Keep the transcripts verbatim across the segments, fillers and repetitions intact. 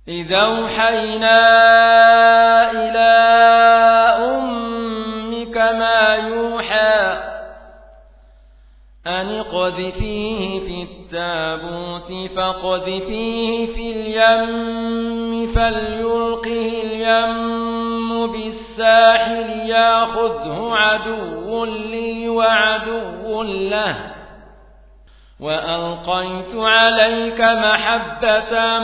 إذ أوحينا إلى أمك ما يوحى أن اقذفيه في التابوت فاقذفيه في اليم فليلقه اليم بالساحل ياخذه عدو لي وعدو له وألقيت عليك محبة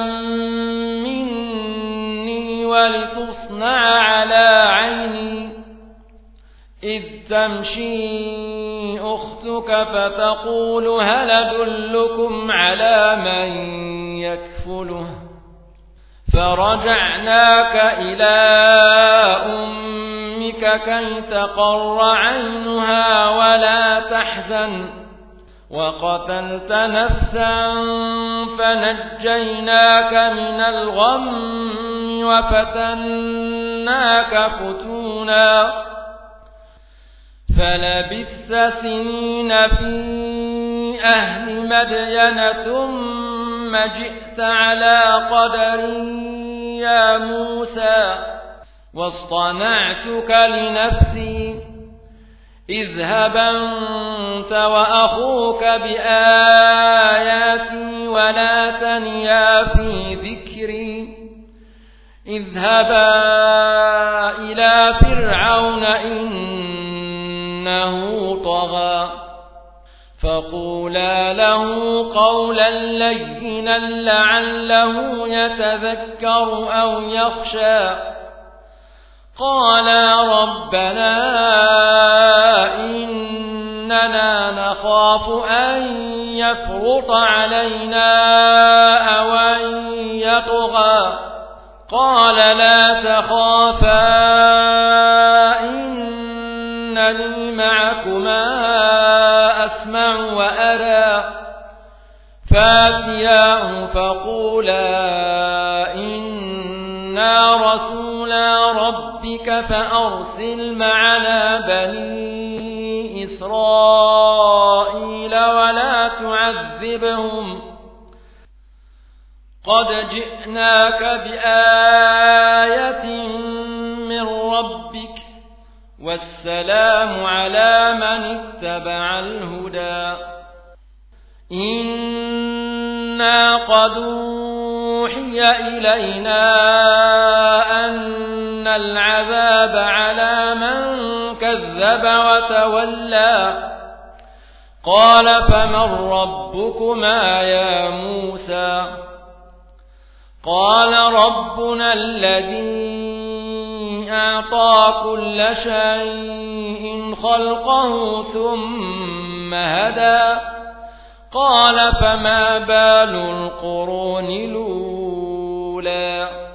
مني ولتصنع على عيني إذ تمشي أختك فتقول هل أدلكم على من يكفله فرجعناك إلى أمك كي تقر عينها ولا تحزن وقتلت نفسا فنجيناك من الغم وفتناك فتونا فلبثت سنين في أهل مدين ثم جئت على قدر يا موسى واصطنعتك لنفسي اذهب أنت وأخوك بآياتي ولا تنيا في ذكري اذهبا إلى فرعون إنه طغى فقولا له قولا لينا لعله يتذكر أو يخشى قالا ربنا إننا نخاف أن يفرط علينا أو أن يطغى قال لا تخافا إنني معكما أسمع وأرى فاتياه فقولا إنا رسولا ربك فأرسل معنا بني إسرائيل ولا تعذبهم قد جئناك بآية من ربك والسلام على من اتبع الهدى إنا قد أوحي إلينا أن العذاب على من كذب وتولى قال فمن ربكما يا موسى قال ربنا الذي أعطى كل شيء خلقه ثم هدى قال فما بال القرون الأولى